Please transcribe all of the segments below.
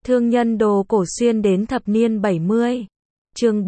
Thương nhân đồ cổ xuyên đến thập niên 70. Chương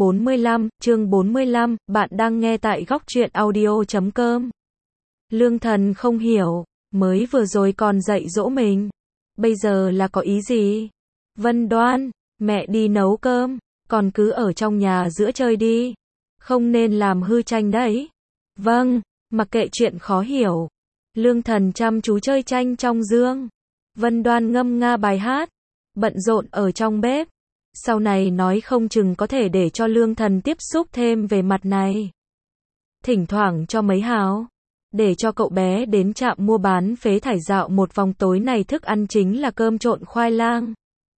45, bạn đang nghe tại góc truyện audio.com. Lương Thần không hiểu, mới vừa rồi còn dạy dỗ mình, bây giờ là có ý gì? Vân Đoan, mẹ đi nấu cơm, còn cứ ở trong nhà giữa chơi đi, không nên làm hư tranh đấy. Vâng, mặc kệ chuyện khó hiểu. Lương Thần chăm chú chơi tranh trong giường. Vân Đoan ngâm nga bài hát, bận rộn ở trong bếp. Sau này nói không chừng có thể để cho Lương Thần tiếp xúc thêm về mặt này. Thỉnh thoảng cho mấy hào, để cho cậu bé đến trạm mua bán phế thải dạo một vòng. Tối này thức ăn chính là cơm trộn khoai lang.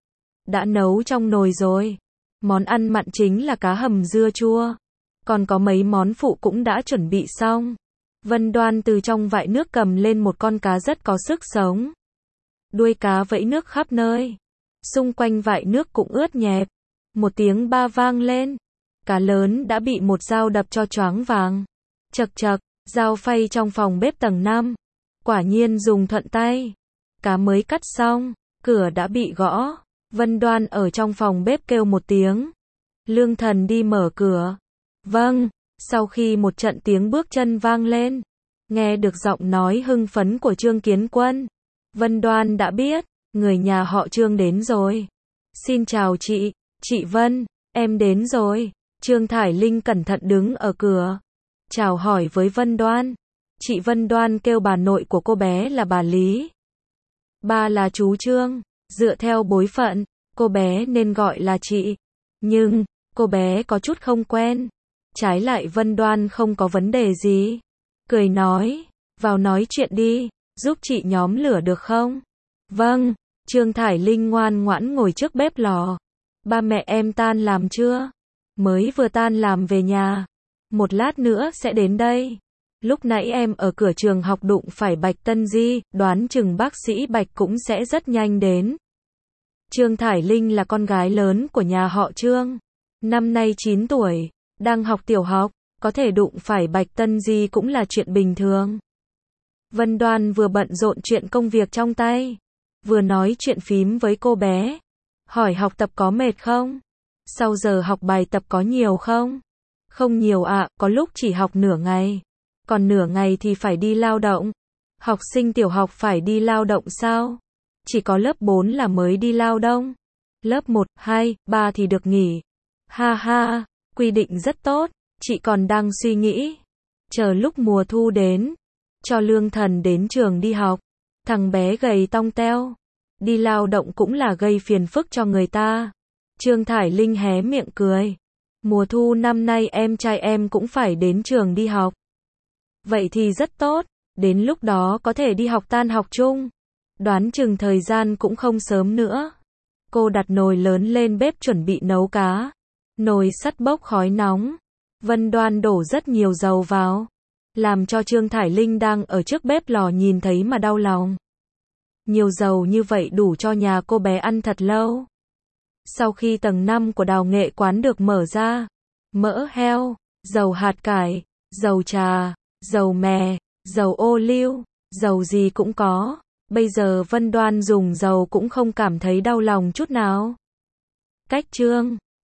Đã nấu trong nồi rồi. Món ăn mặn chính là cá hầm dưa chua. Còn có mấy món phụ cũng đã chuẩn bị xong. Vân Đoan từ trong vại nước cầm lên một con cá rất có sức sống. Đuôi cá vẫy nước khắp nơi. Xung quanh vại nước cũng ướt nhẹp. Một tiếng ba vang lên. Cá lớn đã bị một dao đập cho choáng váng. Chật chật, dao phay trong phòng bếp tầng 5. Quả nhiên dùng thuận tay. Cá mới cắt xong, cửa đã bị gõ. Vân Đoan ở trong phòng bếp kêu một tiếng. Lương Thần đi mở cửa. Vâng, sau khi một trận tiếng bước chân vang lên, nghe được giọng nói hưng phấn của Trương Kiến Quân, Vân Đoan đã biết, người nhà họ Trương đến rồi. Xin chào chị Vân, em đến rồi. Trương Thải Linh cẩn thận đứng ở cửa, chào hỏi với Vân Đoan. Chị Vân Đoan kêu bà nội của cô bé là bà Lý. Ba là chú Trương, dựa theo bối phận, cô bé nên gọi là chị. Nhưng, cô bé có chút không quen. Trái lại Vân Đoan không có vấn đề gì. Cười nói, vào nói chuyện đi, giúp chị nhóm lửa được không? Vâng, Trương Thải Linh ngoan ngoãn ngồi trước bếp lò. Ba mẹ em tan làm chưa? Mới vừa tan làm về nhà. Một lát nữa sẽ đến đây. Lúc nãy em ở cửa trường học đụng phải Bạch Tân Di, đoán chừng bác sĩ Bạch cũng sẽ rất nhanh đến. Trương Thải Linh là con gái lớn của nhà họ Trương. Năm nay 9 tuổi, đang học tiểu học, có thể đụng phải Bạch Tân Di cũng là chuyện bình thường. Vân Đoan vừa bận rộn chuyện công việc trong tay, vừa nói chuyện phím với cô bé. Hỏi học tập có mệt không? Sau giờ học bài tập có nhiều không? Không nhiều ạ, có lúc chỉ học nửa ngày. Còn nửa ngày thì phải đi lao động. Học sinh tiểu học phải đi lao động sao? Chỉ có lớp 4 là mới đi lao động. Lớp 1, 2, 3 thì được nghỉ. Ha ha, quy định rất tốt, chị còn đang suy nghĩ. Chờ lúc mùa thu đến, cho Lương Thần đến trường đi học. Thằng bé gầy tong teo, đi lao động cũng là gây phiền phức cho người ta. Trương Thải Linh hé miệng cười. Mùa thu năm nay em trai em cũng phải đến trường đi học. Vậy thì rất tốt, đến lúc đó có thể đi học tan học chung. Đoán chừng thời gian cũng không sớm nữa. Cô đặt nồi lớn lên bếp chuẩn bị nấu cá. Nồi sắt bốc khói nóng. Vân Đoan đổ rất nhiều dầu vào, làm cho Trương Thải Linh đang ở trước bếp lò nhìn thấy mà đau lòng. Nhiều dầu như vậy đủ cho nhà cô bé ăn thật lâu. Sau khi tầng 5 của Đào Nghệ quán được mở ra, mỡ heo, dầu hạt cải, dầu trà, dầu mè, dầu ô liu, dầu gì cũng có. Bây giờ Vân Đoan dùng dầu cũng không cảm thấy đau lòng chút nào. Cách Trương